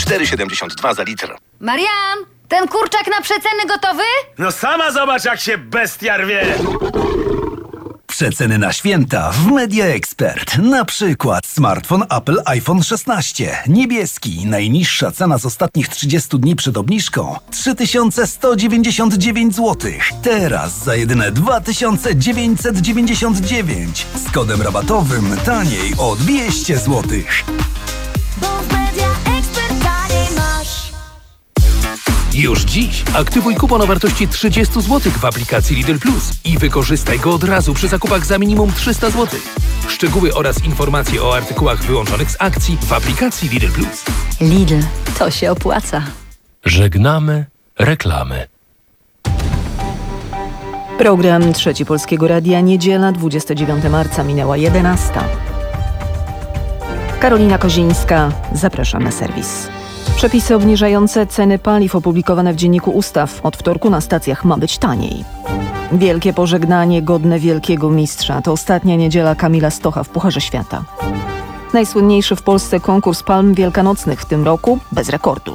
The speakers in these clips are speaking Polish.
4,72 za litr. Marian, ten kurczak na przeceny gotowy? No sama zobacz, jak się bestia rwie! Przeceny na święta w Media Expert. Na przykład smartfon Apple iPhone 16. Niebieski. Najniższa cena z ostatnich 30 dni przed obniżką 3199 zł. Teraz za jedyne 2999. Z kodem rabatowym taniej o 200 zł. Bo w Media Expert taniej masz. Już dziś aktywuj kupon o wartości 30 zł w aplikacji Lidl Plus i wykorzystaj go od razu przy zakupach za minimum 300 zł. Szczegóły oraz informacje o artykułach wyłączonych z akcji w aplikacji Lidl Plus. Lidl, to się opłaca. Żegnamy reklamy. Program Trzeci Polskiego Radia, niedziela, 29 marca, minęła 11. Karolina Kozińska, zapraszam na serwis. Przepisy obniżające ceny paliw opublikowane w Dzienniku Ustaw. Od wtorku na stacjach ma być taniej. Wielkie pożegnanie godne wielkiego mistrza. To ostatnia niedziela Kamila Stocha w Pucharze Świata. Najsłynniejszy w Polsce konkurs palm wielkanocnych w tym roku bez rekordu.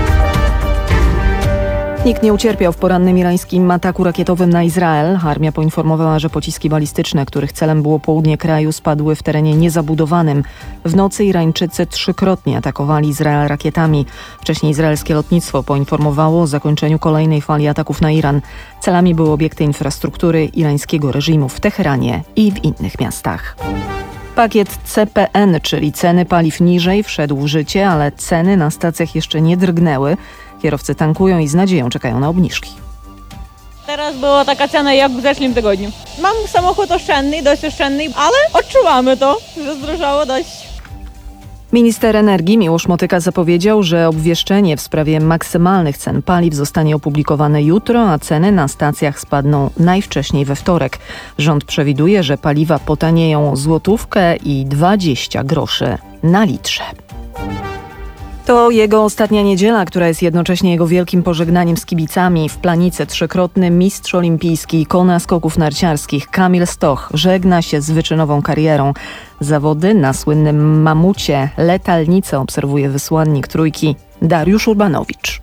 Nikt nie ucierpiał w porannym irańskim ataku rakietowym na Izrael. Armia poinformowała, że pociski balistyczne, których celem było południe kraju, spadły w terenie niezabudowanym. W nocy Irańczycy 3-krotnie atakowali Izrael rakietami. Wcześniej izraelskie lotnictwo poinformowało o zakończeniu kolejnej fali ataków na Iran. Celami były obiekty infrastruktury irańskiego reżimu w Teheranie i w innych miastach. Pakiet CPN, czyli ceny paliw niżej, wszedł w życie, ale ceny na stacjach jeszcze nie drgnęły. Kierowcy tankują i z nadzieją czekają na obniżki. Teraz była taka cena jak w zeszłym tygodniu. Mam samochód oszczędny, dość oszczędny, ale odczuwamy to, że zdrożało dość. Minister energii Miłosz Motyka zapowiedział, że obwieszczenie w sprawie maksymalnych cen paliw zostanie opublikowane jutro, a ceny na stacjach spadną najwcześniej we wtorek. Rząd przewiduje, że paliwa potanieją o złotówkę i 20 groszy na litrze. To jego ostatnia niedziela, która jest jednocześnie jego wielkim pożegnaniem z kibicami. W Planicy 3-krotny mistrz olimpijski, ikona skoków narciarskich Kamil Stoch żegna się z wyczynową karierą. Zawody na słynnym mamucie Letalnice obserwuje wysłannik Trójki Dariusz Urbanowicz.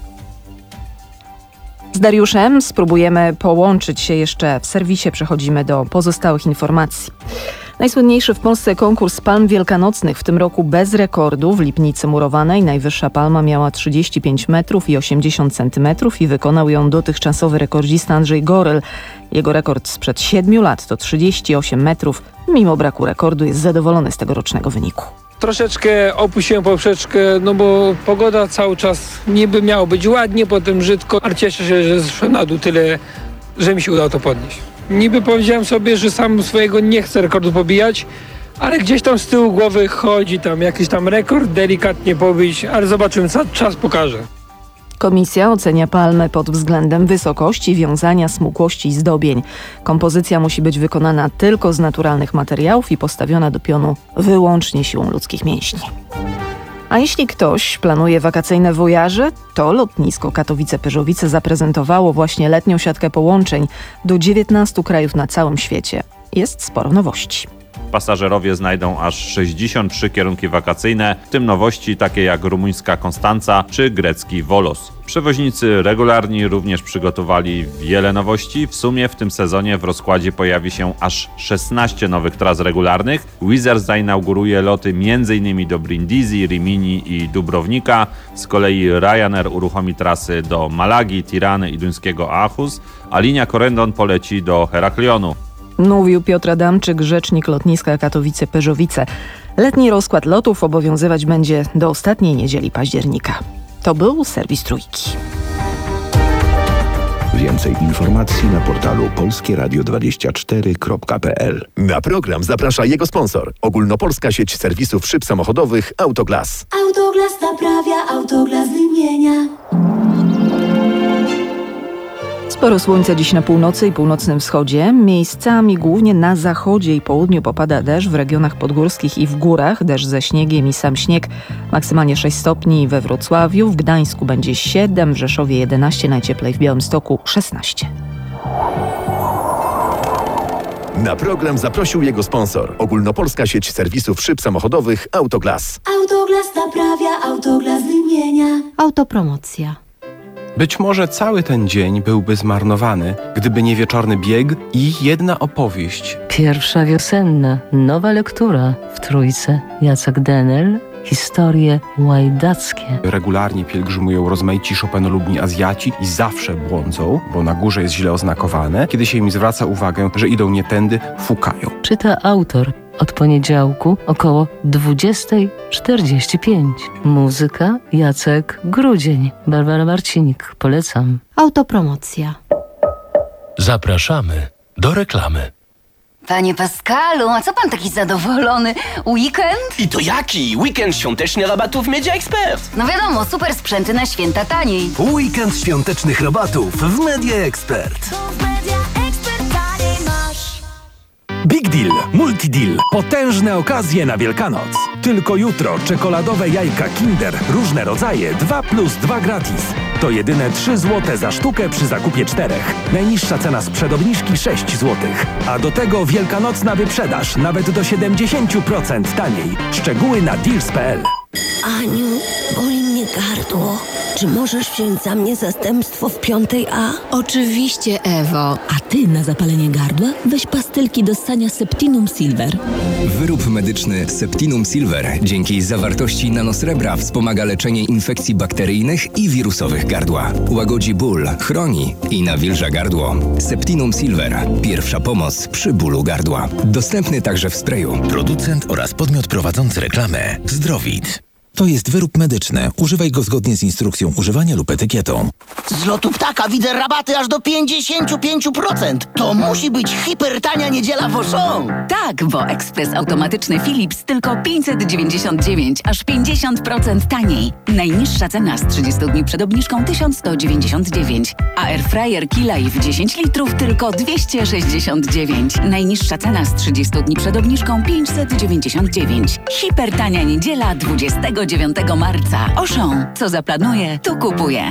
Z Dariuszem spróbujemy połączyć się jeszcze w serwisie. Przechodzimy do pozostałych informacji. Najsłynniejszy w Polsce konkurs palm wielkanocnych w tym roku bez rekordu. W Lipnicy Murowanej najwyższa palma miała 35 metrów i 80 centymetrów i wykonał ją dotychczasowy rekordzista Andrzej Goryl. Jego rekord sprzed 7 lat to 38 metrów. Mimo braku rekordu jest zadowolony z tegorocznego wyniku. Troszeczkę opuściłem poprzeczkę, no bo pogoda cały czas niby miało być ładnie, potem brzydko, ale cieszę się, że zeszłem na dół tyle, że mi się udało to podnieść. Niby powiedziałem sobie, że sam swojego nie chcę rekordu pobijać, ale gdzieś tam z tyłu głowy chodzi tam jakiś tam rekord delikatnie pobić, ale zobaczymy, co czas pokaże. Komisja ocenia palmę pod względem wysokości, wiązania, smukłości i zdobień. Kompozycja musi być wykonana tylko z naturalnych materiałów i postawiona do pionu wyłącznie siłą ludzkich mięśni. A jeśli ktoś planuje wakacyjne wojaże, to lotnisko Katowice-Pyrzowice zaprezentowało właśnie letnią siatkę połączeń do 19 krajów na całym świecie. Jest sporo nowości. Pasażerowie znajdą aż 63 kierunki wakacyjne, w tym nowości takie jak rumuńska Konstanca czy grecki Volos. Przewoźnicy regularni również przygotowali wiele nowości. W sumie w tym sezonie w rozkładzie pojawi się aż 16 nowych tras regularnych. Wizz Air zainauguruje loty m.in. do Brindisi, Rimini i Dubrownika. Z kolei Ryanair uruchomi trasy do Malagi, Tirany i duńskiego Aarhus, a linia Corendon poleci do Heraklionu. Mówił Piotr Adamczyk, rzecznik lotniska Katowice-Pyrzowice. Letni rozkład lotów obowiązywać będzie do ostatniej niedzieli października. To był serwis Trójki. Więcej informacji na portalu polskieradio24.pl. Na program zaprasza jego sponsor. Ogólnopolska sieć serwisów szyb samochodowych Autoglas. Autoglas naprawia, Autoglas wymienia. Sporo słońca dziś na północy i północnym wschodzie. Miejscami głównie na zachodzie i południu popada deszcz, w regionach podgórskich i w górach. Deszcz ze śniegiem i sam śnieg. Maksymalnie 6 stopni we Wrocławiu. W Gdańsku będzie 7, w Rzeszowie 11, najcieplej w Białymstoku 16. Na program zaprosił jego sponsor. Ogólnopolska sieć serwisów szyb samochodowych Autoglas. Autoglas naprawia, Autoglas wymienia. Autopromocja. Być może cały ten dzień byłby zmarnowany, gdyby nie wieczorny bieg i jedna opowieść. Pierwsza wiosenna, nowa lektura w Trójce. Jacek Denel. Historie łajdackie. Regularnie pielgrzymują rozmaici Chopinolubni Azjaci i zawsze błądzą, bo na górze jest źle oznakowane. Kiedy się im zwraca uwagę, że idą nie tędy, fukają. Czyta autor od poniedziałku około 20:45. Muzyka Jacek Grudzień. Barbara Marcinik. Polecam. Autopromocja. Zapraszamy do reklamy. Panie Pascalu, a co pan taki zadowolony? Weekend? I to jaki? Weekend świąteczny rabatów Media Expert. No wiadomo, super sprzęty na święta taniej. Weekend świątecznych rabatów w Media Expert. Bo w Media Expert taniej masz. Big Deal, Multi Deal. Potężne okazje na Wielkanoc. Tylko jutro czekoladowe jajka Kinder, różne rodzaje, 2 plus 2 gratis. To jedyne 3 zł za sztukę przy zakupie 4. Najniższa cena sprzed obniżki 6 zł. A do tego wielkanocna wyprzedaż, nawet do 70% taniej. Szczegóły na deals.pl. Aniu, boli mnie gardło. Czy możesz wziąć za mnie zastępstwo w 5A? Oczywiście, Ewo. A ty na zapalenie gardła weź pastylki do ssania Septinum Silver. Wyrób medyczny Septinum Silver dzięki zawartości nanosrebra wspomaga leczenie infekcji bakteryjnych i wirusowych gardła. Łagodzi ból, chroni i nawilża gardło. Septinum Silver. Pierwsza pomoc przy bólu gardła. Dostępny także w sprayu. Producent oraz podmiot prowadzący reklamę Zdrowit. To jest wyrób medyczny. Używaj go zgodnie z instrukcją używania lub etykietą. Z lotu ptaka widzę rabaty aż do 55%. To musi być hipertania niedziela w Auchan. Tak, bo ekspres automatyczny Philips tylko 599, aż 50% taniej. Najniższa cena z 30 dni przed obniżką 1199, a airfryer Key-Life 10 litrów tylko 269. Najniższa cena z 30 dni przed obniżką 599. Hipertania niedziela 29 marca. Auchan. Co zaplanuje, to kupuje.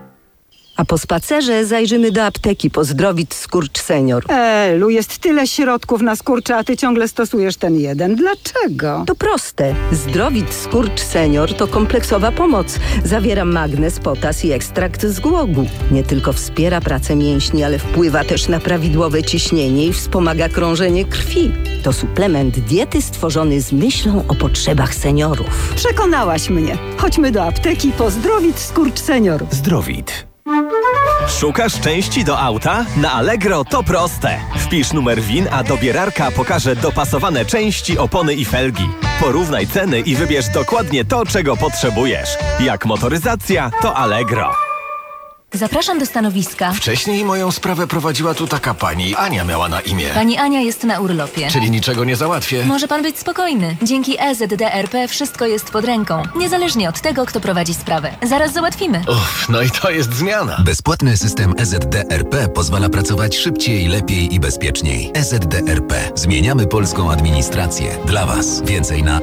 A po spacerze zajrzymy do apteki po Zdrowit Skurcz Senior. Elu, jest tyle środków na skurcze, a ty ciągle stosujesz ten jeden. Dlaczego? To proste. Zdrowit Skurcz Senior to kompleksowa pomoc. Zawiera magnez, potas i ekstrakt z głogu. Nie tylko wspiera pracę mięśni, ale wpływa też na prawidłowe ciśnienie i wspomaga krążenie krwi. To suplement diety stworzony z myślą o potrzebach seniorów. Przekonałaś mnie. Chodźmy do apteki po Zdrowit Skurcz Senior. Zdrowit. Szukasz części do auta? Na Allegro to proste. Wpisz numer VIN, a dobierarka pokaże dopasowane części, opony i felgi. Porównaj ceny i wybierz dokładnie to, czego potrzebujesz. Jak motoryzacja, to Allegro. Zapraszam do stanowiska. Wcześniej moją sprawę prowadziła tu taka pani. Ania miała na imię. Pani Ania jest na urlopie. Czyli niczego nie załatwię. Może pan być spokojny. Dzięki EZDRP wszystko jest pod ręką. Niezależnie od tego, kto prowadzi sprawę. Zaraz załatwimy. Uff, no i to jest zmiana. Bezpłatny system EZDRP pozwala pracować szybciej, lepiej i bezpieczniej. EZDRP. Zmieniamy polską administrację. Dla Was. Więcej na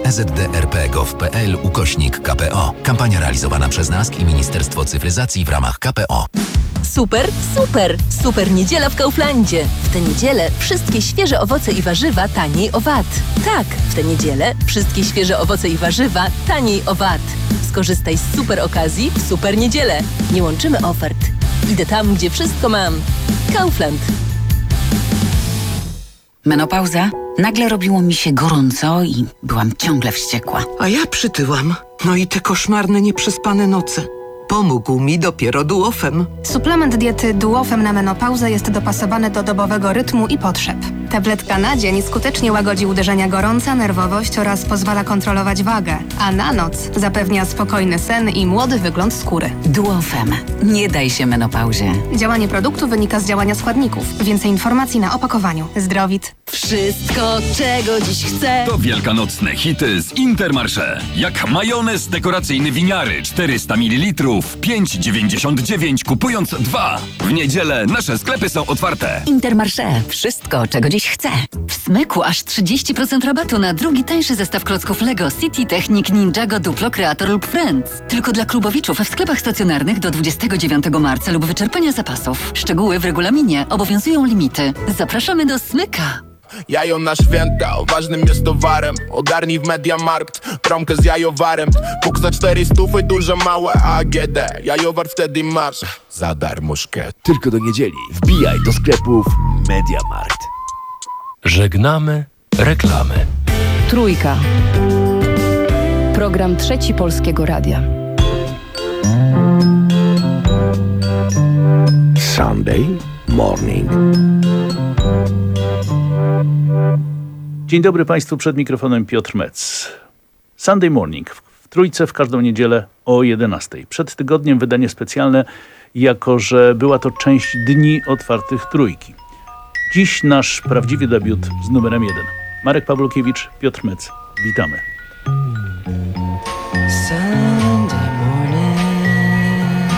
ezdrp.gov.pl/KPO. Kampania realizowana przez NASK i Ministerstwo Cyfryzacji w ramach KPO. Super, super! Super niedziela w Kauflandzie. W tę niedzielę wszystkie świeże owoce i warzywa taniej o VAT. Tak, w tę niedzielę wszystkie świeże owoce i warzywa taniej o VAT. Skorzystaj z super okazji w super niedzielę. Nie łączymy ofert. Idę tam, gdzie wszystko mam. Kaufland. Menopauza? Nagle robiło mi się gorąco i byłam ciągle wściekła. A ja przytyłam. No i te koszmarne, nieprzespane noce. Pomógł mi dopiero Duofem. Suplement diety Duofem na menopauzę jest dopasowany do dobowego rytmu i potrzeb. Tabletka na dzień skutecznie łagodzi uderzenia gorąca, nerwowość oraz pozwala kontrolować wagę, a na noc zapewnia spokojny sen i młody wygląd skóry. Duofem. Nie daj się menopauzie. Działanie produktu wynika z działania składników. Więcej informacji na opakowaniu. Zdrowit. Wszystko, czego dziś chcę. To wielkanocne hity z Intermarché. Jak majonez dekoracyjny winiary 400 ml, 5,99 kupując 2. W niedzielę nasze sklepy są otwarte. Intermarché. Wszystko, czego dziś chcę. W Smyku aż 30% rabatu na drugi tańszy zestaw klocków Lego City Technic Ninjago Duplo Creator lub Friends. Tylko dla klubowiczów w sklepach stacjonarnych do 29 marca lub wyczerpania zapasów. Szczegóły w regulaminie. Obowiązują limity. Zapraszamy do Smyka. Jajo na święta, ważnym jest towarem. Ogarnij w Mediamarkt, promkę z jajowarem. Puk za 400, duże, małe AGD. Jajowar wtedy masz za darmożkę. Tylko do niedzieli wbijaj do sklepów Mediamarkt. Żegnamy reklamy. Trójka. Program Trzeci Polskiego Radia. Sunday Morning. Dzień dobry Państwu, przed mikrofonem Piotr Metz. Sunday Morning w Trójce w każdą niedzielę o 11:00. Przed tygodniem wydanie specjalne, jako że była to część Dni Otwartych Trójki. Dziś nasz prawdziwy debiut z numerem 1. Marek Pawlukiewicz, Piotr Metz. Witamy. Sunday morning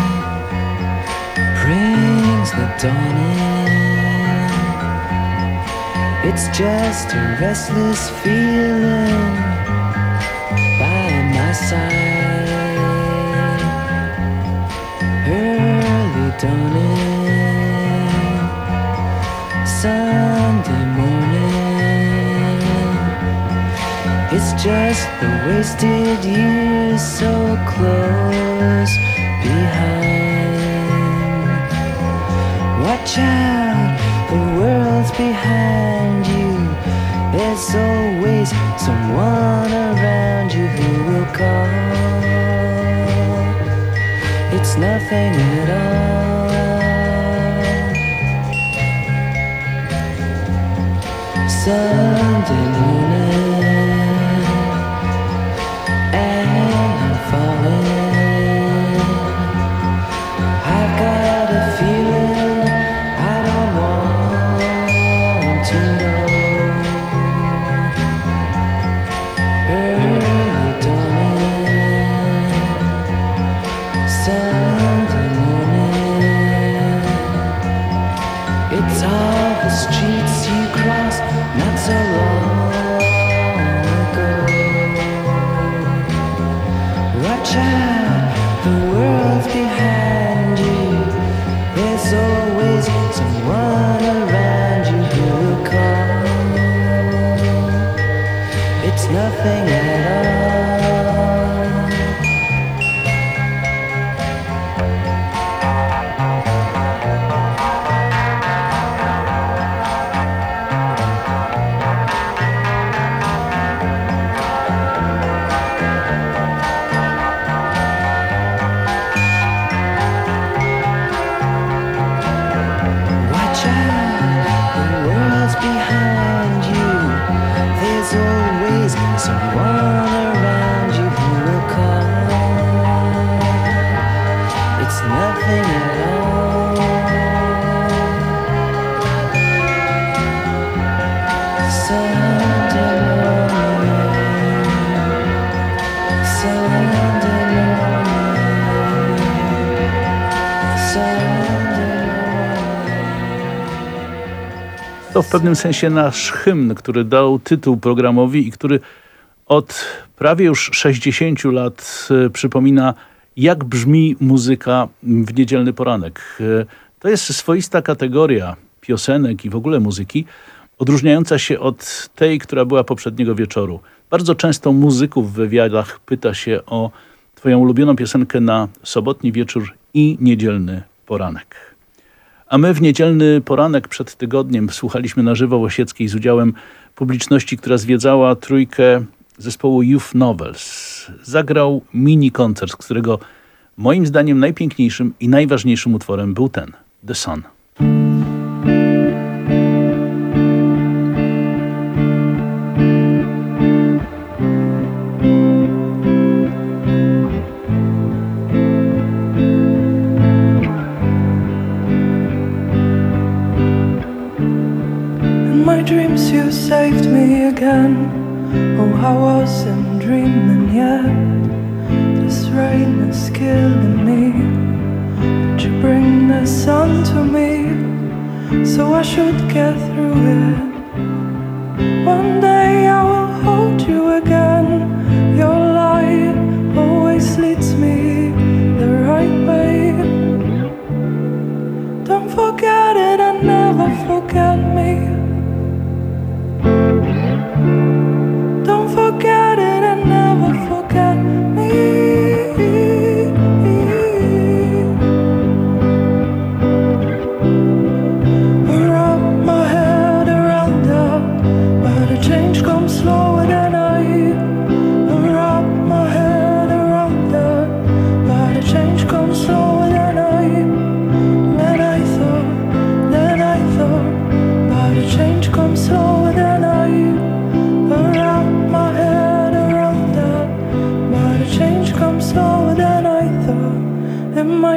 brings the dawning. It's just a restless feeling by my side. Early dawning, Sunday morning. It's just the wasted years so close behind. Watch out, the world's behind you. There's always someone around you who will call. It's nothing at all. Sunday morning, and I'm falling. I've got a feeling I don't want to know. Early dawning, Sunday morning. It's all the streets you cross not so long ago. Watch out, the world's behind you. There's always someone around you who will call. It's nothing at all. Watch out, the world's behind you. There's always someone around you who will call. It's nothing at all. Sunday morning, Sunday morning, Sunday To w pewnym sensie nasz hymn, który dał tytuł programowi i który od prawie już 60 lat przypomina, jak brzmi muzyka w niedzielny poranek. To jest swoista kategoria piosenek i w ogóle muzyki, odróżniająca się od tej, która była poprzedniego wieczoru. Bardzo często muzyków w wywiadach pyta się o twoją ulubioną piosenkę na sobotni wieczór i niedzielny poranek. A my w niedzielny poranek przed tygodniem słuchaliśmy na żywo w Osieckiej z udziałem publiczności, która zwiedzała Trójkę zespołu Youth Novels. Zagrał mini koncert, z którego moim zdaniem najpiękniejszym i najważniejszym utworem był ten, The Sun. In my dreams you saved me again. Oh, I wasn't dreaming yet. This rain is killing me, but you bring the sun to me, so I should get through it. One day I will hold you again. Your light always leads me the right way. Don't forget it and never forget me.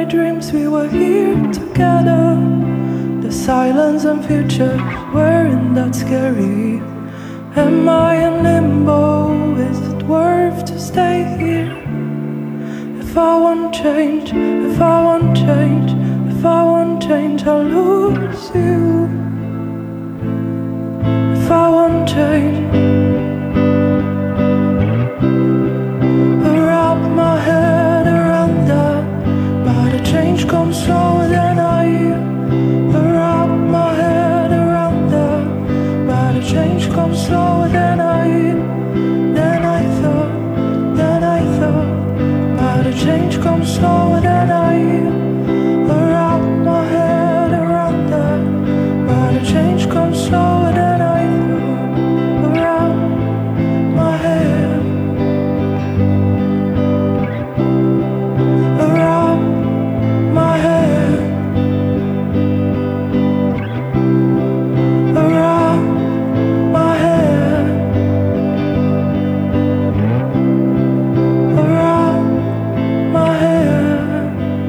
my dreams we were here together. The silence and future weren't that scary. Am I in limbo? Is it worth to stay here? If I won't change, if I won't change, if I won't change, I'll lose you. If I won't change, I wrap my head around that, but a change comes slower than I hear. I wrap my head around that, but a change comes slower than I hear. Then I thought, but a change comes slower than I hear. I wrap my head around that, but a change comes slower than I thought. Around my head, around my head, around my head, around my head.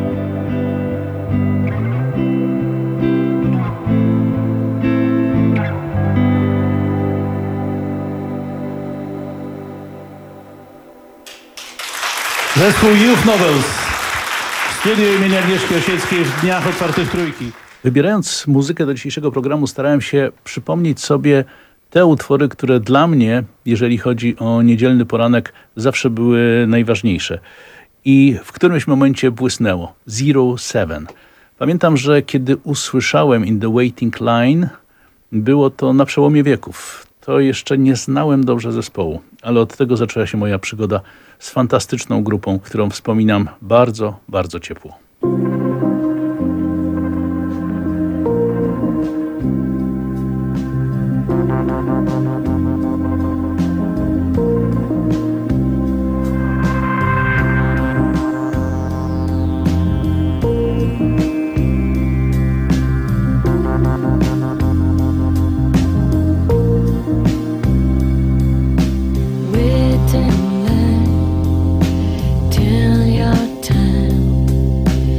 Zespół Youth Novels w studiu imienia Agnieszki Osieckiej w Dniach Otwartych Trójki. Wybierając muzykę do dzisiejszego programu, starałem się przypomnieć sobie te utwory, które dla mnie, jeżeli chodzi o niedzielny poranek, zawsze były najważniejsze. I w którymś momencie błysnęło 07. Pamiętam, że kiedy usłyszałem In the Waiting Line, było to na przełomie wieków. To jeszcze nie znałem dobrze zespołu, ale od tego zaczęła się moja przygoda z fantastyczną grupą, którą wspominam bardzo, bardzo ciepło. Till your time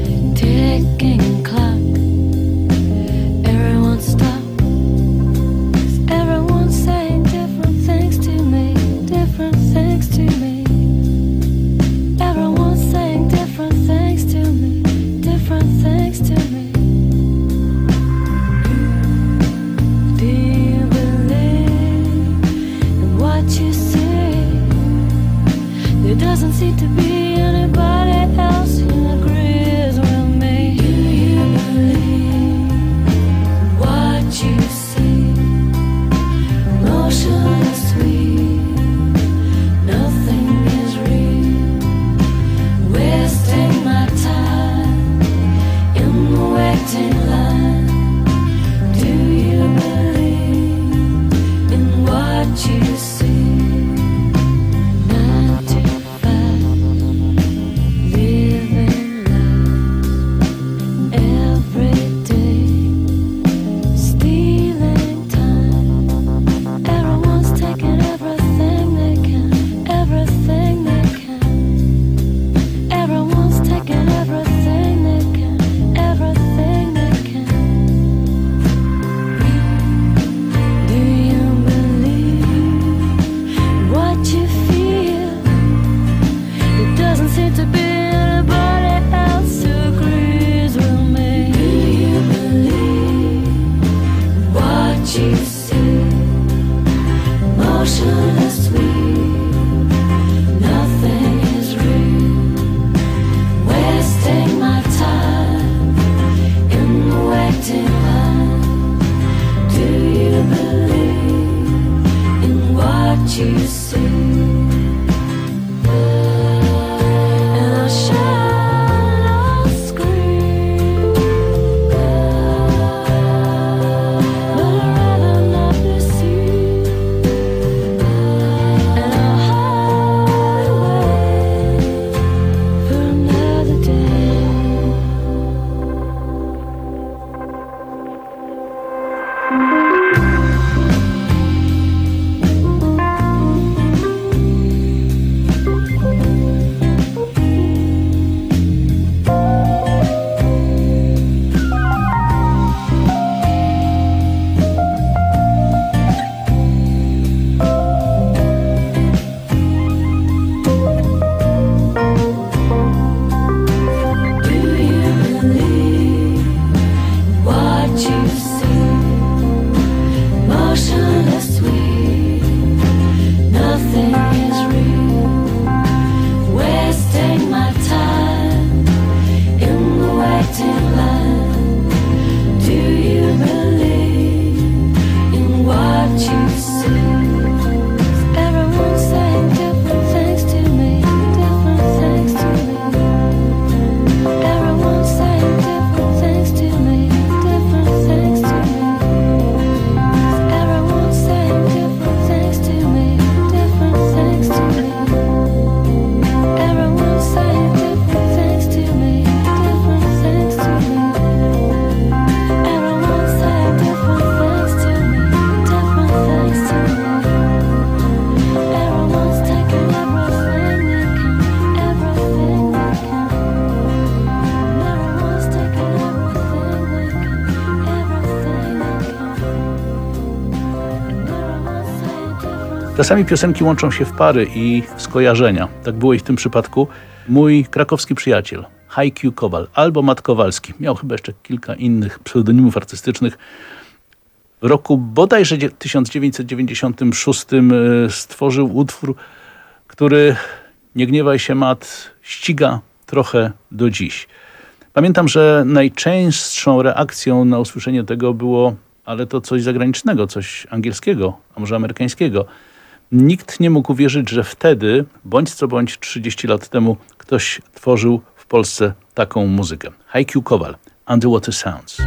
Czasami piosenki łączą się w pary i w skojarzenia. Tak było i w tym przypadku. Mój krakowski przyjaciel, Hajkiu Kowal, albo Mat Kowalski, miał chyba jeszcze kilka innych pseudonimów artystycznych. W roku bodajże 1996 stworzył utwór, który, nie gniewaj się Mat, ściga trochę do dziś. Pamiętam, że najczęstszą reakcją na usłyszenie tego było: ale to coś zagranicznego, coś angielskiego, a może amerykańskiego. Nikt nie mógł uwierzyć, że wtedy, bądź co bądź 30 lat temu, ktoś tworzył w Polsce taką muzykę. Hajkiu Kowal, Underwater Sounds.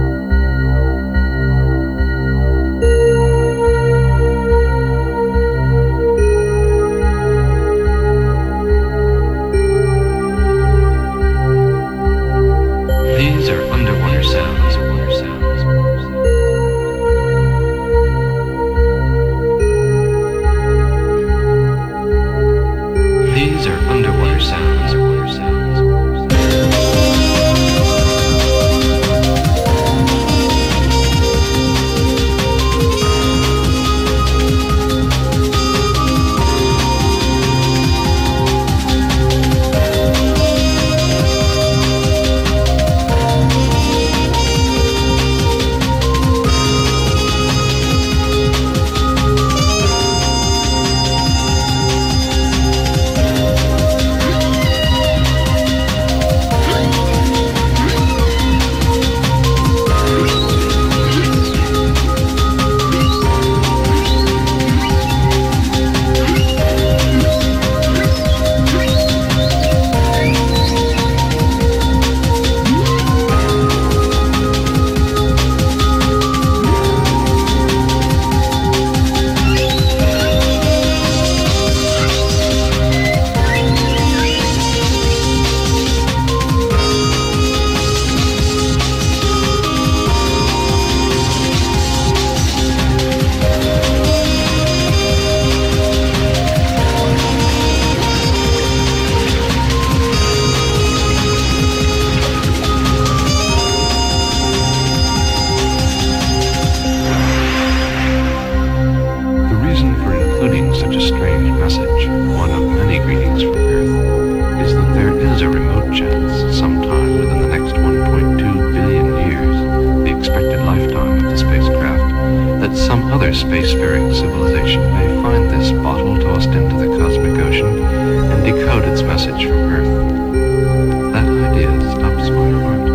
These are underwater sounds. These are underwater sounds. Spacefaring civilization may find this bottle tossed into the cosmic ocean and decode its message from Earth. That idea stops my heart.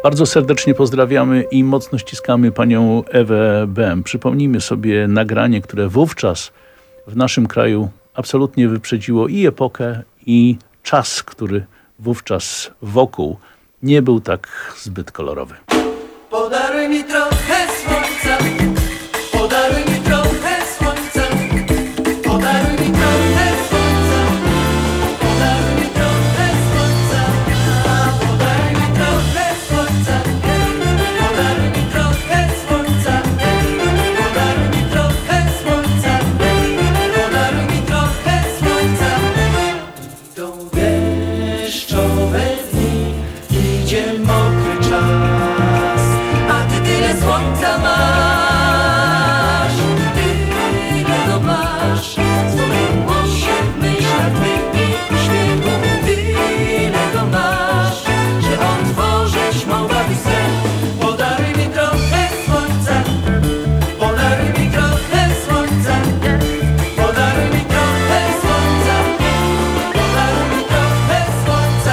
Bardzo serdecznie pozdrawiamy i mocno ściskamy panią Ewę Bem. Przypomnijmy sobie nagranie, które wówczas w naszym kraju absolutnie wyprzedziło i epokę, i czas, który wówczas wokół nie był tak zbyt kolorowy. Podaruj mi trochę słońca, podaruj mi trochę słońca, podaruj mi trochę słońca, podaruj mi trochę słońca, podaruj mi trochę słońca, podaruj mi trochę słońca, podaruj mi trochę słońca, podaruj mi trochę słońca. Idą deszczowe dni, idzie mokry czas, a ty tyle słońca masz, tyle go masz. Złomiło się w myślach twych i uśmiechu, tyle go masz, że otworzyć mogłabyś sen. Podaruj mi trochę słońca, podaruj mi trochę słońca, podaruj mi trochę słońca, podaruj mi trochę słońca.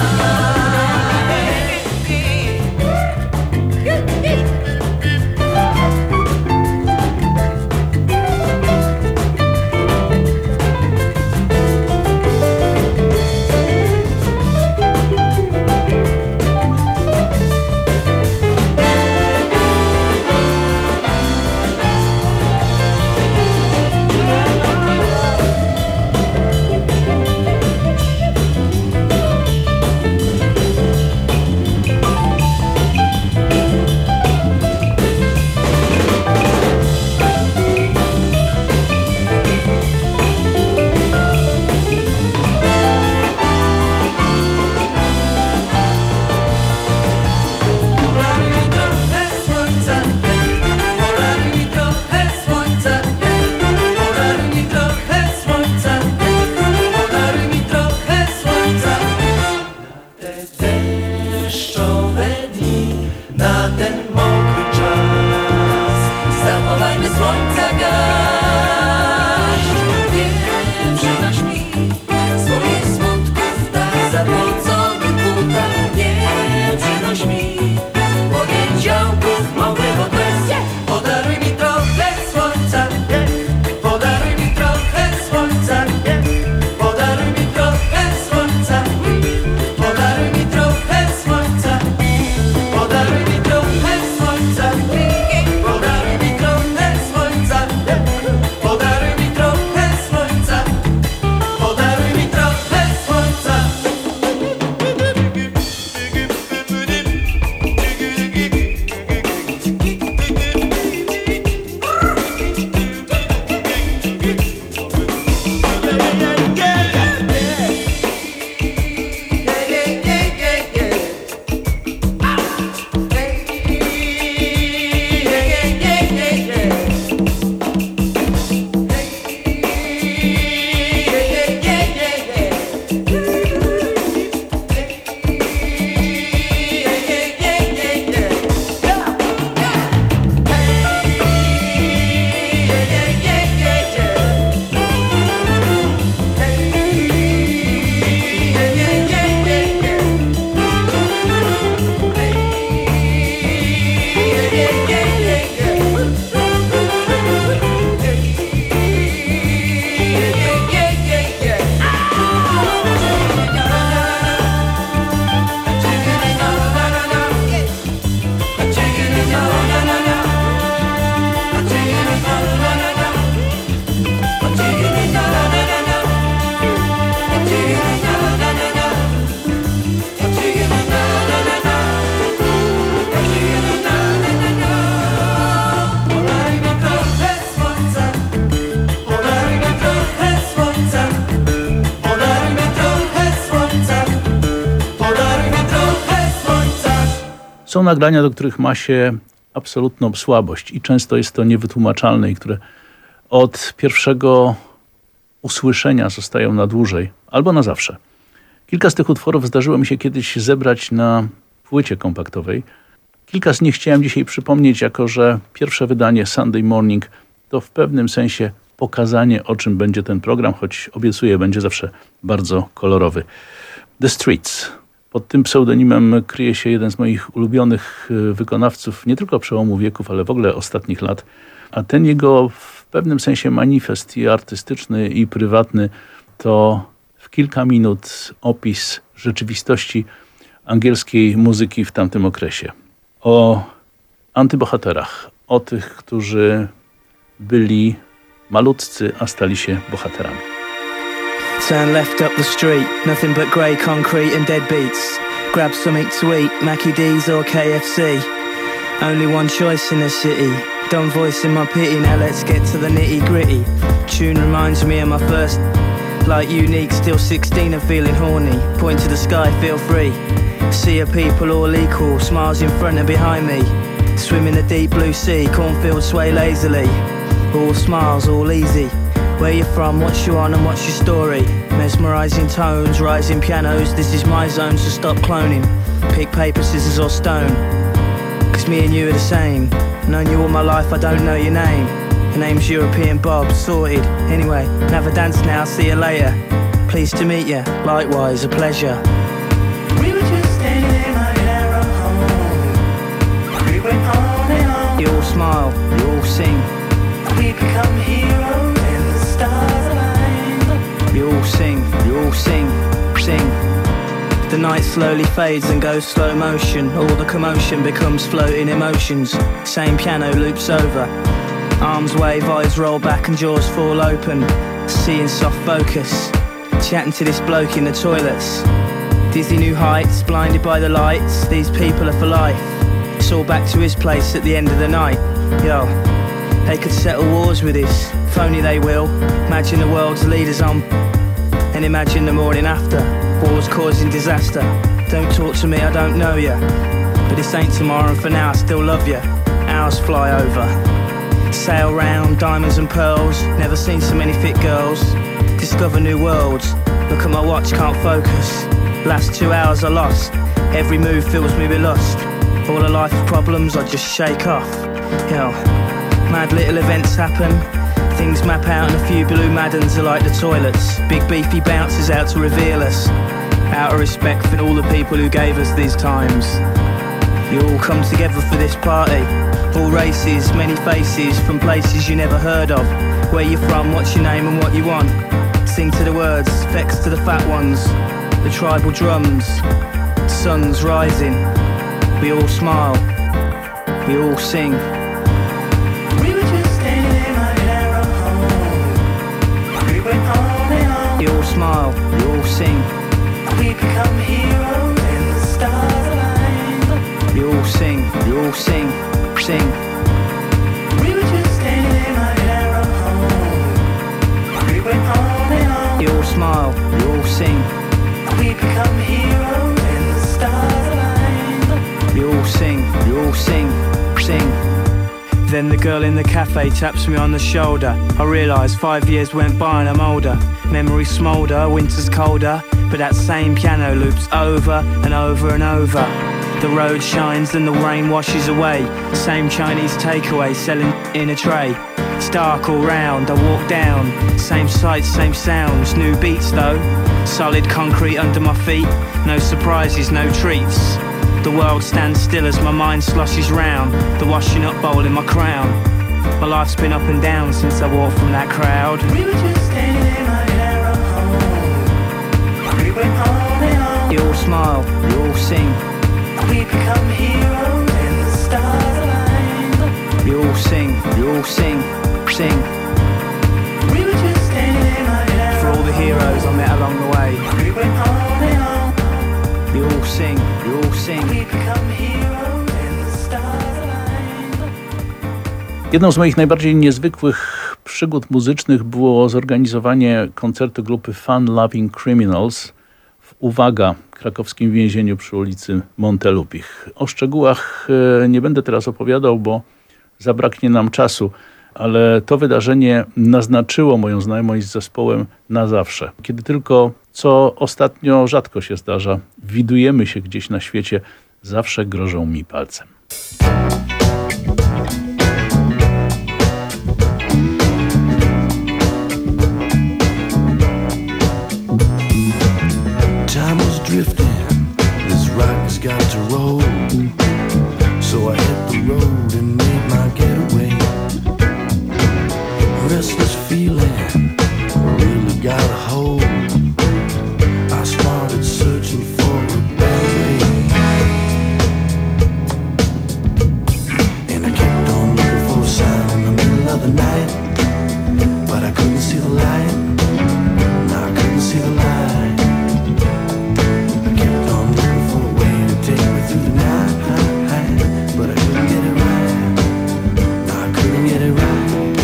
Są nagrania, do których ma się absolutną słabość i często jest to niewytłumaczalne i które od pierwszego usłyszenia zostają na dłużej albo na zawsze. Kilka z tych utworów zdarzyło mi się kiedyś zebrać na płycie kompaktowej. Kilka z nich chciałem dzisiaj przypomnieć, jako że pierwsze wydanie Sunday Morning to w pewnym sensie pokazanie, o czym będzie ten program, choć obiecuję, będzie zawsze bardzo kolorowy. The Streets. Pod tym pseudonimem kryje się jeden z moich ulubionych wykonawców, nie tylko przełomu wieków, ale w ogóle ostatnich lat. A ten jego w pewnym sensie manifest i artystyczny, i prywatny to w kilka minut opis rzeczywistości angielskiej muzyki w tamtym okresie. O antybohaterach, o tych, którzy byli malutcy, a stali się bohaterami. Turn left up the street, nothing but grey concrete and deadbeats. Grab something to eat, Mackie D's or KFC. Only one choice in the city. Don't voice in my pity, now let's get to the nitty gritty. Tune reminds me of my first, like unique, still 16 and feeling horny. Point to the sky, feel free. See a people all equal, smiles in front and behind me. Swim in the deep blue sea, cornfields sway lazily. All smiles, all easy. Where you from, what you on and what's your story? Mesmerising tones, rising pianos, this is my zone, so stop cloning. Pick paper, scissors or stone, cause me and you are the same. Known you all my life, I don't know your name. Your name's European Bob, sorted. Anyway, have a dance now, see you later. Pleased to meet you, likewise, a pleasure. We were just standing in my narrow home. We went on and on. You all smile, you all sing. We become heroes. You all sing, sing. The night slowly fades and goes slow motion. All the commotion becomes floating emotions. Same piano loops over. Arms wave, eyes roll back and jaws fall open. Seeing soft focus. Chatting to this bloke in the toilets. Dizzy new heights, blinded by the lights. These people are for life. It's all back to his place at the end of the night. Yo, they could settle wars with this. If only they will. Imagine the world's leaders on, and imagine the morning after. Wars causing disaster. Don't talk to me, I don't know ya. But this ain't tomorrow, and for now I still love ya. Hours fly over. Sail round, diamonds and pearls. Never seen so many fit girls. Discover new worlds. Look at my watch, can't focus. Last 2 hours I lost. Every move fills me with lust. All the life problems I just shake off. Yo, mad little events happen. Things map out and a few blue Maddens are like the toilets. Big beefy bouncers out to reveal us. Out of respect for all the people who gave us these times. You all come together for this party. All races, many faces, from places you never heard of. Where you from, what's your name and what you want. Sing to the words, vex to the fat ones. The tribal drums, sun's rising. We all smile, we all sing. You all smile, you all sing. We become heroes and the stars align. You all sing, sing. We were just standing in my narrow home. We went on and on. You all smile, you all sing. We become heroes and the stars align. You all sing, sing. Then the girl in the cafe taps me on the shoulder. I realise 5 years went by and I'm older. Memories smoulder, winter's colder, but that same piano loops over and over and over. The road shines and the rain washes away. Same Chinese takeaway selling in a tray. It's dark all round, I walk down. Same sights, same sounds, new beats though. Solid concrete under my feet. No surprises, no treats. The world stands still as my mind sloshes round. The washing up bowl in my crown. My life's been up and down since I walked from that crowd. We were just standing in my narrow home. We went on and on. You all smile, you all sing. We become heroes and the stars align. You all sing, sing. We were just standing in my narrow home. For all the heroes I met along the way. We went on and on. You all sing, you all sing. We become heroes and the stars align. Jedną z moich najbardziej niezwykłych przygód muzycznych było zorganizowanie koncertu grupy Fun Loving Criminals w Uwaga, krakowskim więzieniu przy ulicy Montelupich. O szczegółach nie będę teraz opowiadał, bo zabraknie nam czasu, ale to wydarzenie naznaczyło moją znajomość z zespołem na zawsze. Kiedy tylko, co ostatnio rzadko się zdarza, widujemy się gdzieś na świecie, zawsze grożą mi palcem. Time was drifting got to roll. So I hit the road and made my getaway. Restless feeling really got a hold. I started searching for a better way, and I kept on looking for a sign in the middle of the night, but I couldn't see the light. No, I couldn't see the light. I kept on looking for a way to take me through the night, but I couldn't get it right. No, I couldn't get it right.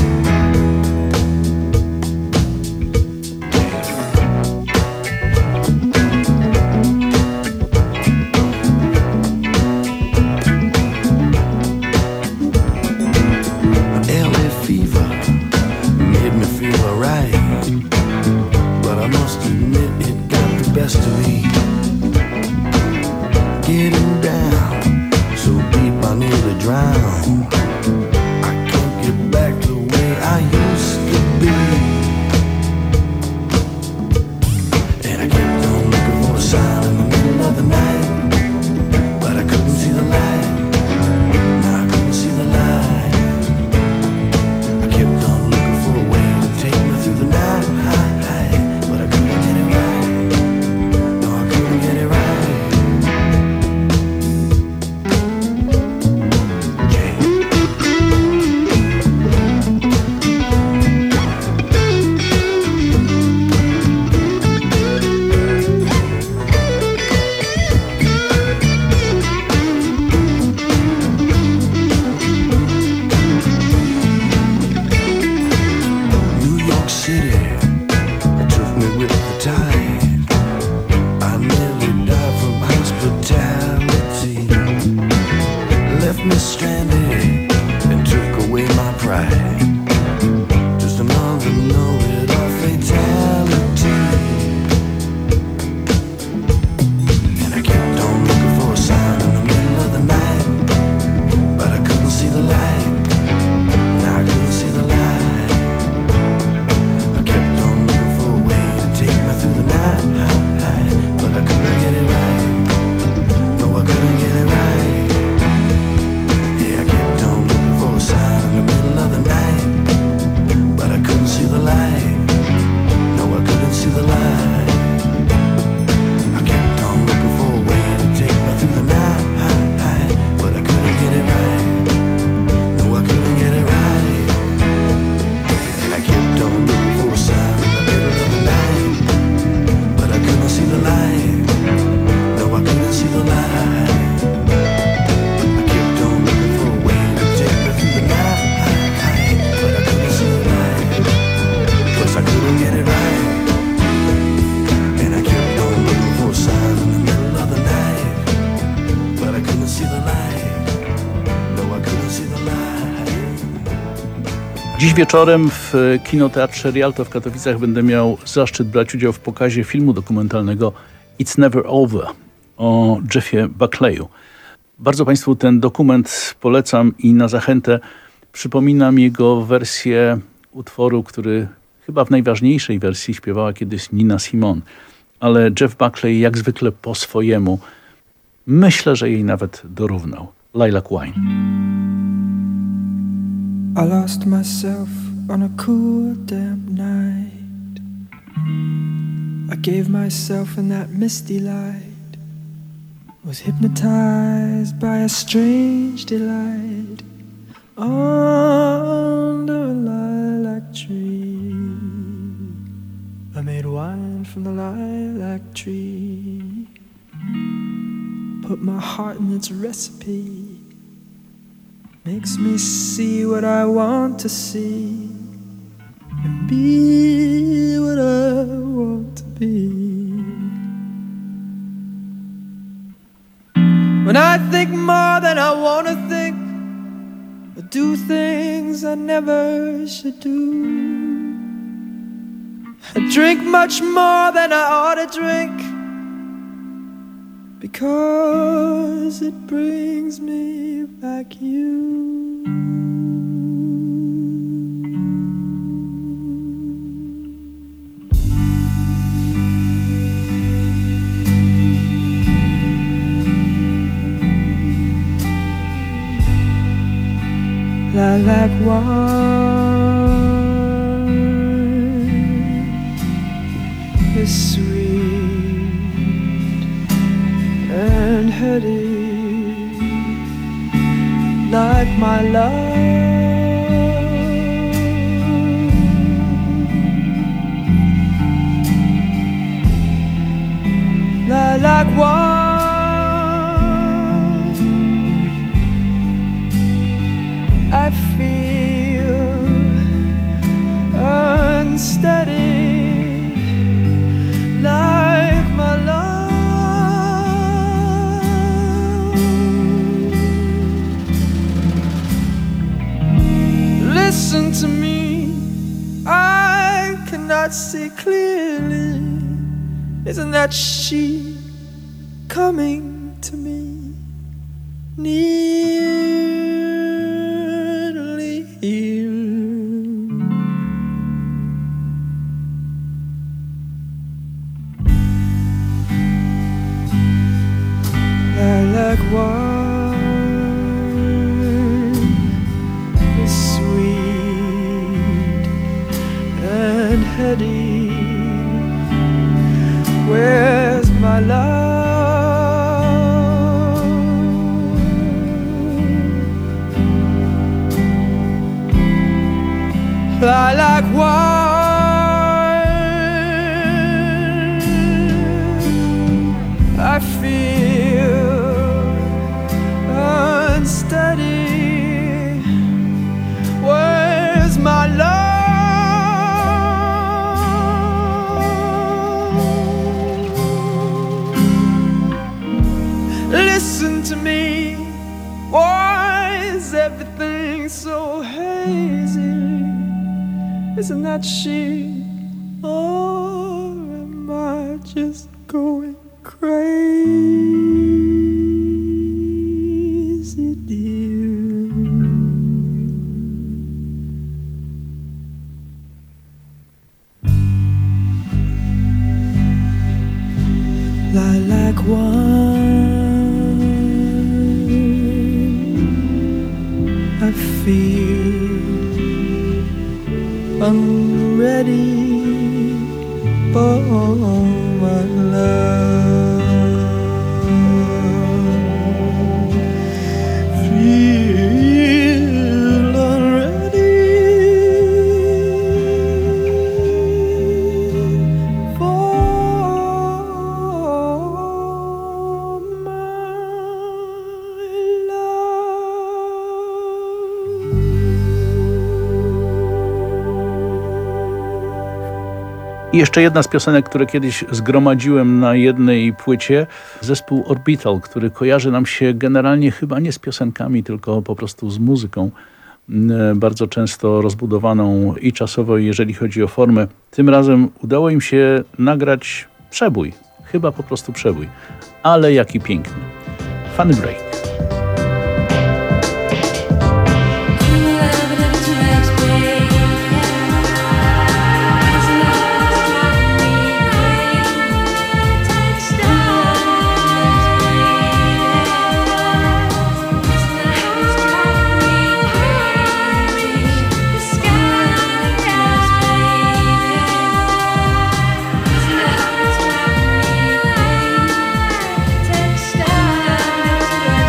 Best of me, getting down so deep I nearly drown. I can't get back the way I used to be, and I kept on looking for a sign in the middle of the night, but I couldn't see the light. No, I couldn't see the light. I kept on looking for a way to take me through the night, but I couldn't get it right. Get it right. New York City took me with the tide. Left me stranded and took away my pride. Just another note of fatality. And I kept on looking for a sign in the middle of the night, but I couldn't see the light. No, I couldn't see the light. I kept on looking for a way to take me through the night, but I couldn't get it right. No, I couldn't get it right. Sign in the middle of the night, but I couldn't see the light. No, I couldn't see the light. I kept on looking for a way to take me through the night, but I couldn't get it right. No, I couldn't get it right. And I kept on looking for a sign in the middle of the night, but I couldn't see the light. No, I couldn't see the light. I couldn't get it right, and I kept on looking for a sign in the middle of the night, but I couldn't see the light. No, I couldn't see the light. Dziś wieczorem w Kinoteatrze Rialto w Katowicach będę miał zaszczyt brać udział w pokazie filmu dokumentalnego It's Never Over o Jeffie Buckleyu. Bardzo Państwu ten dokument polecam i na zachętę przypominam jego wersję utworu, który chyba w najważniejszej wersji śpiewała kiedyś Nina Simone, ale Jeff Buckley jak zwykle po swojemu. Myślę, że jej nawet dorównał. Lilac Wine. I lost myself on a cool, damp night. I gave myself in that misty light. Was hypnotized by a strange delight under a lilac tree. I made wine from the lilac tree, put my heart in its recipe. Makes me see what I want to see and be what I want to be. When I think more than I want to think, I do things I never should do. I drink much more than I ought to drink, because it brings me back you. lilac wine is sweet and heady, like my love. Lilac wine, I feel unsteady, like my love. Listen to me, I cannot see clearly. Isn't that she coming to me nearly here? Lilac wine is sweet and heady. Where's my love? Lilac wine, I feel unsteady. Where's my love? Listen to me, why is everything so hazy? Isn't that she? Or am I just going crazy, dear? Lilac wine, I feel I'm ready for my love. Feel already for my I jeszcze jedna z piosenek, które kiedyś zgromadziłem na jednej płycie. Zespół Orbital, który kojarzy nam się generalnie chyba nie z piosenkami, tylko po prostu z muzyką. Bardzo często rozbudowaną i czasowo, jeżeli chodzi o formę. Tym razem udało im się nagrać przebój. Chyba po prostu przebój. Ale jaki piękny. Funny Break. Stars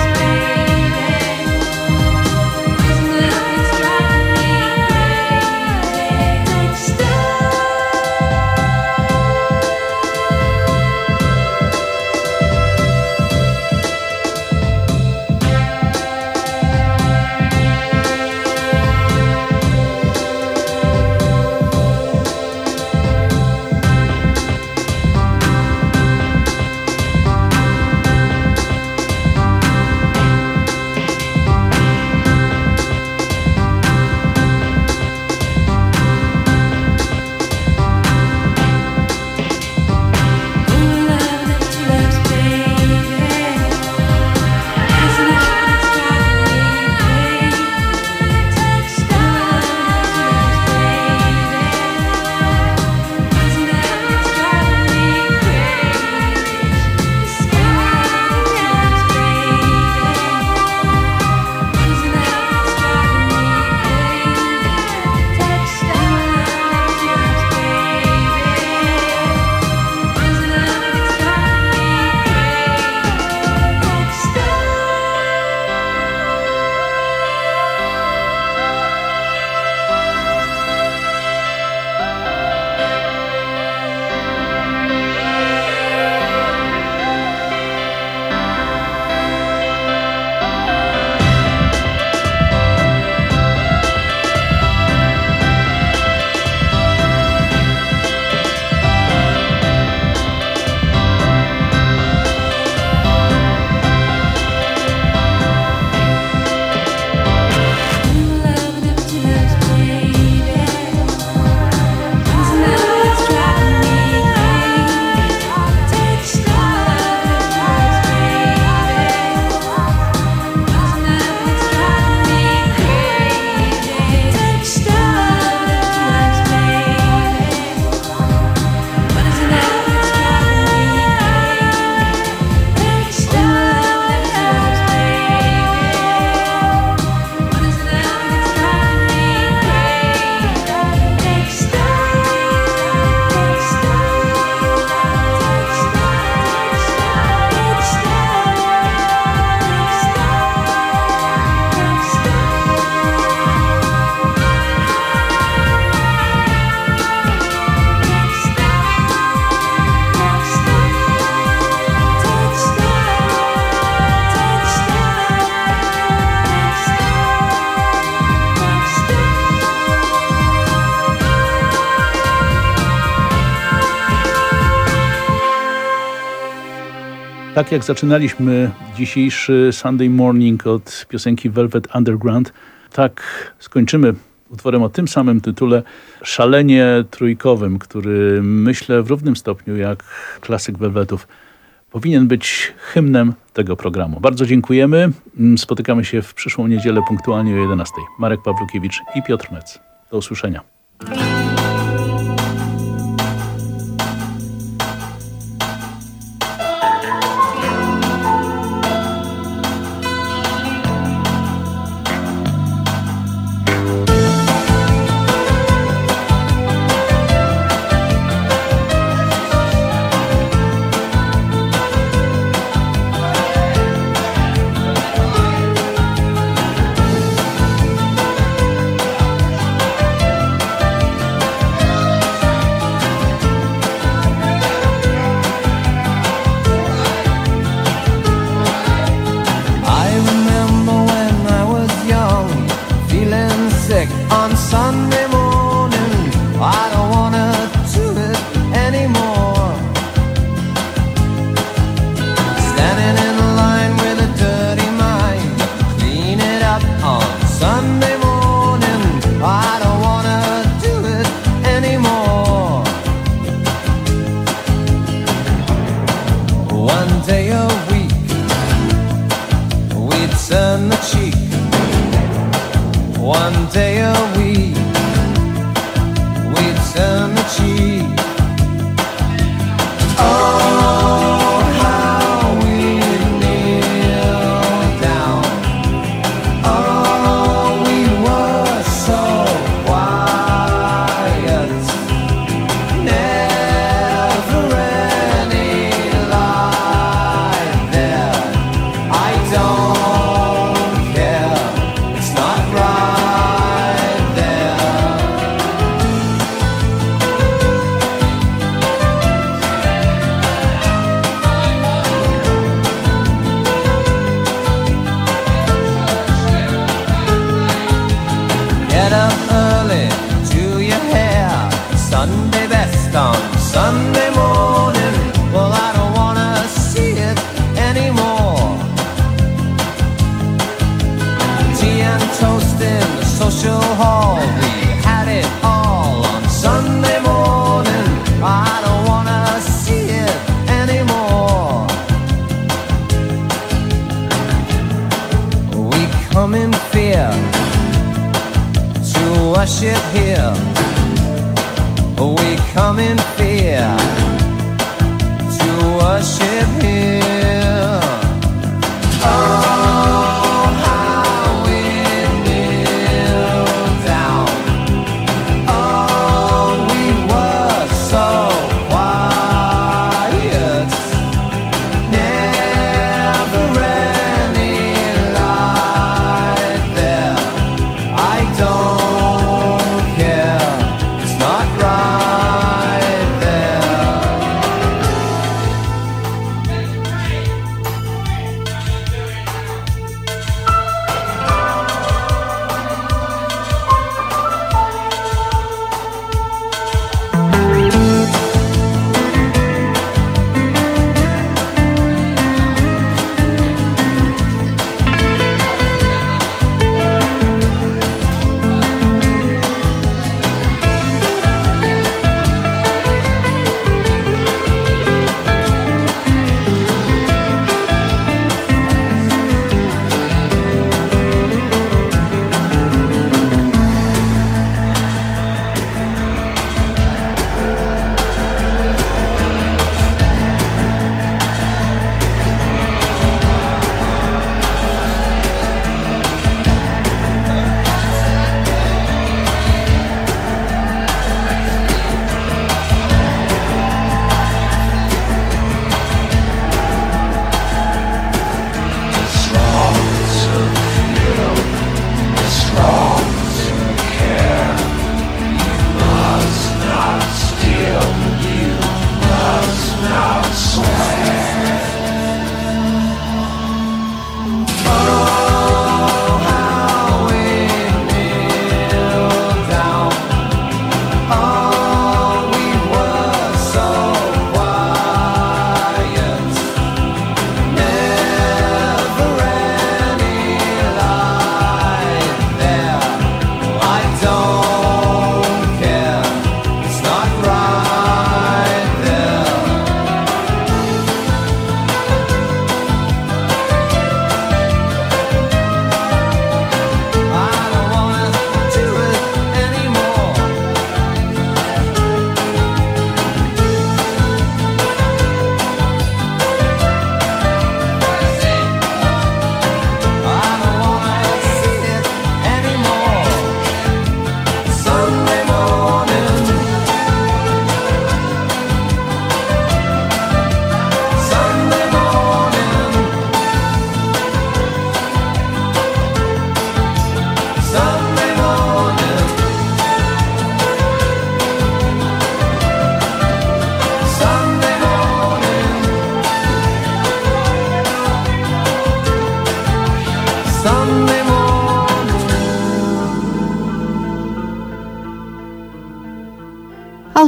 Tak jak zaczynaliśmy dzisiejszy Sunday Morning od piosenki Velvet Underground, tak skończymy utworem o tym samym tytule, szalenie trójkowym, który myślę w równym stopniu jak klasyk Velvetów powinien być hymnem tego programu. Bardzo dziękujemy. Spotykamy się w przyszłą niedzielę punktualnie o 11:00. Marek Pawlukiewicz i Piotr Mec. Do usłyszenia.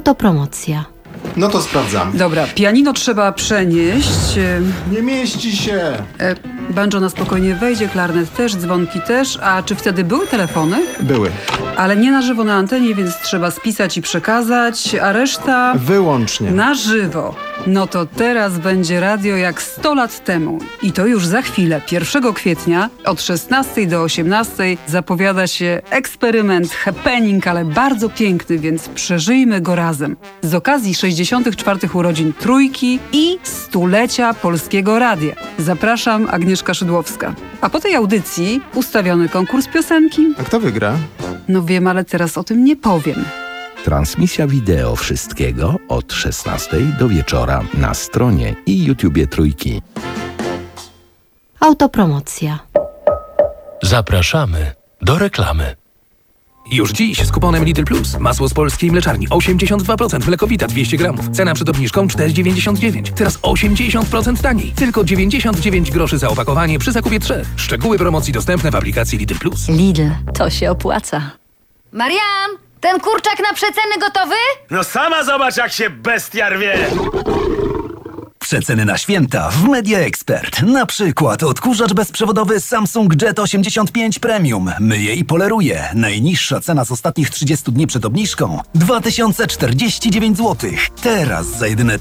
Autopromocja. No to sprawdzamy. Dobra, pianino trzeba przenieść. Nie mieści się. Banjo na spokojnie wejdzie, klarnet też, dzwonki też. A czy wtedy były telefony? Były. Ale nie na żywo na antenie, więc trzeba spisać i przekazać, a reszta... Wyłącznie. Na żywo. No to teraz będzie radio jak 100 lat temu. I to już za chwilę, 1 kwietnia od 16 do 18 zapowiada się eksperyment, happening, ale bardzo piękny, więc przeżyjmy go razem. Z okazji 64. urodzin Trójki i stulecia Polskiego Radia. Zapraszam, Agnieszka Szydłowska. A po tej audycji ustawiony konkurs piosenki. A kto wygra? No wiem, ale teraz o tym nie powiem. Transmisja wideo wszystkiego od 16 do wieczora na stronie i YouTubie Trójki. Autopromocja. Zapraszamy do reklamy. Już dziś z kuponem Lidl Plus. Masło z polskiej mleczarni 82%, mlekowita 200 gramów. Cena przed obniżką 4,99. Teraz 80% taniej. Tylko 99 groszy za opakowanie przy zakupie 3. Szczegóły promocji dostępne w aplikacji Lidl Plus. Lidl, to się opłaca. Marian, ten kurczak na przeceny gotowy? No sama zobacz, jak się bestia rwie! Przeceny na święta w Media Expert. Na przykład odkurzacz bezprzewodowy Samsung Jet 85 Premium. Myje i poleruje. Najniższa cena z ostatnich 30 dni przed obniżką 2049 zł. Teraz za jedyne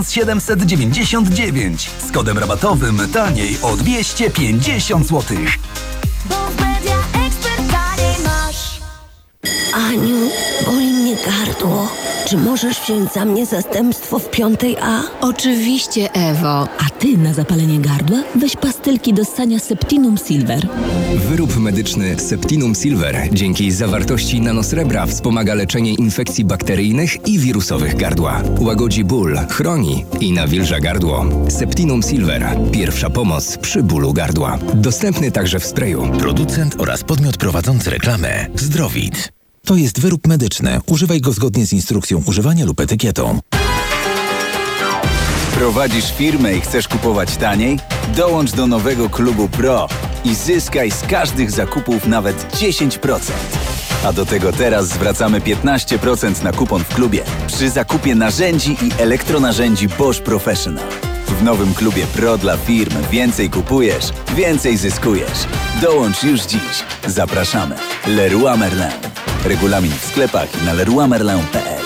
1799. Z kodem rabatowym taniej o 250 zł. Aniu, boli mnie gardło. Czy możesz wziąć za mnie zastępstwo w 5A? Oczywiście, Ewo. A ty na zapalenie gardła weź pastylki do ssania Septinum Silver. Wyrób medyczny Septinum Silver dzięki zawartości nanosrebra wspomaga leczenie infekcji bakteryjnych i wirusowych gardła. Łagodzi ból, chroni i nawilża gardło. Septinum Silver. Pierwsza pomoc przy bólu gardła. Dostępny także w sprayu. Producent oraz podmiot prowadzący reklamę Zdrowit. To jest wyrób medyczny. Używaj go zgodnie z instrukcją używania lub etykietą. Prowadzisz firmę i chcesz kupować taniej? Dołącz do nowego klubu Pro i zyskaj z każdych zakupów nawet 10%. A do tego teraz zwracamy 15% na kupon w klubie przy zakupie narzędzi i elektronarzędzi Bosch Professional. W nowym klubie Pro dla firm więcej kupujesz, więcej zyskujesz. Dołącz już dziś. Zapraszamy. Leroy Merlin. Regulamin w sklepach i na leroymerlin.pl.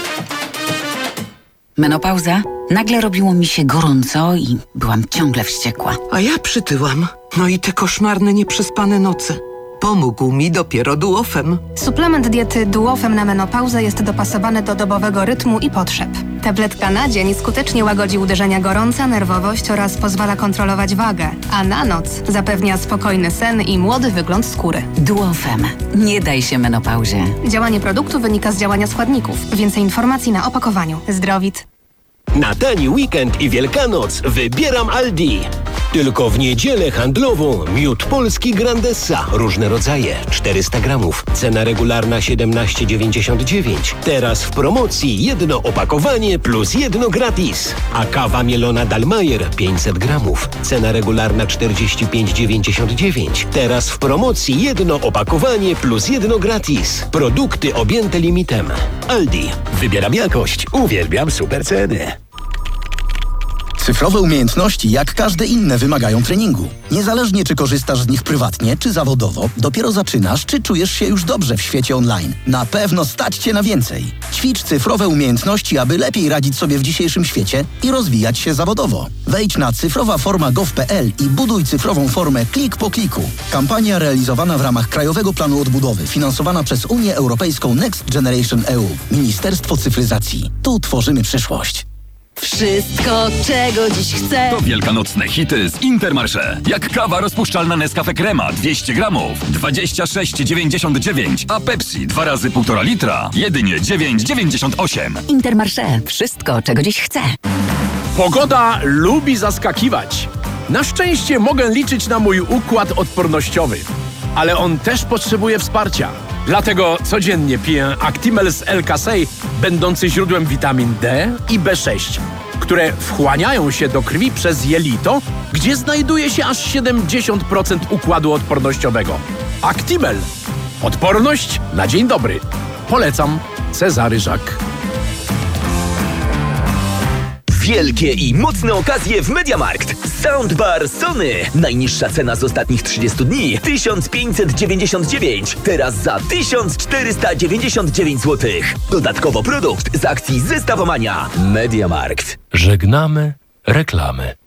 Menopauza? Nagle robiło mi się gorąco i byłam ciągle wściekła. A ja przytyłam. No i te koszmarne, nieprzespane noce. Pomógł mi dopiero Duofem. Suplement diety Duofem na menopauzę jest dopasowany do dobowego rytmu i potrzeb. Tabletka na dzień skutecznie łagodzi uderzenia gorąca, nerwowość oraz pozwala kontrolować wagę, a na noc zapewnia spokojny sen i młody wygląd skóry. Duofem. Nie daj się menopauzie. Działanie produktu wynika z działania składników. Więcej informacji na opakowaniu. Zdrowit. Na tani weekend i Wielkanoc wybieram Aldi. Tylko w niedzielę handlową miód polski Grandessa. Różne rodzaje. 400 gramów. Cena regularna 17,99. Teraz w promocji jedno opakowanie plus jedno gratis. A kawa mielona Dalmajer 500 gramów. Cena regularna 45,99. Teraz w promocji jedno opakowanie plus jedno gratis. Produkty objęte limitem. Aldi. Wybieram jakość. Uwielbiam super ceny. Cyfrowe umiejętności, jak każde inne, wymagają treningu. Niezależnie czy korzystasz z nich prywatnie, czy zawodowo, dopiero zaczynasz, czy czujesz się już dobrze w świecie online. Na pewno stać Cię na więcej. Ćwicz cyfrowe umiejętności, aby lepiej radzić sobie w dzisiejszym świecie i rozwijać się zawodowo. Wejdź na cyfrowaforma.gov.pl i buduj cyfrową formę klik po kliku. Kampania realizowana w ramach Krajowego Planu Odbudowy, finansowana przez Unię Europejską Next Generation EU. Ministerstwo Cyfryzacji. Tu tworzymy przyszłość. Wszystko, czego dziś chcę. To wielkanocne hity z Intermarché. Jak kawa rozpuszczalna Nescafe Crema 200 gramów, 26,99, a Pepsi 2 razy 1,5 litra, jedynie 9,98. Intermarché. Wszystko, czego dziś chcę. Pogoda lubi zaskakiwać. Na szczęście mogę liczyć na mój układ odpornościowy, ale on też potrzebuje wsparcia. Dlatego codziennie piję Actimel z L-Casei, będący źródłem witamin D i B6, które wchłaniają się do krwi przez jelito, gdzie znajduje się aż 70% układu odpornościowego. Actimel. Odporność na dzień dobry. Polecam. Cezary Żak. Wielkie i mocne okazje w MediaMarkt. Soundbar Sony. Najniższa cena z ostatnich 30 dni 1599. Teraz za 1499 zł. Dodatkowo produkt z akcji Zestawomania. MediaMarkt. Żegnamy reklamy.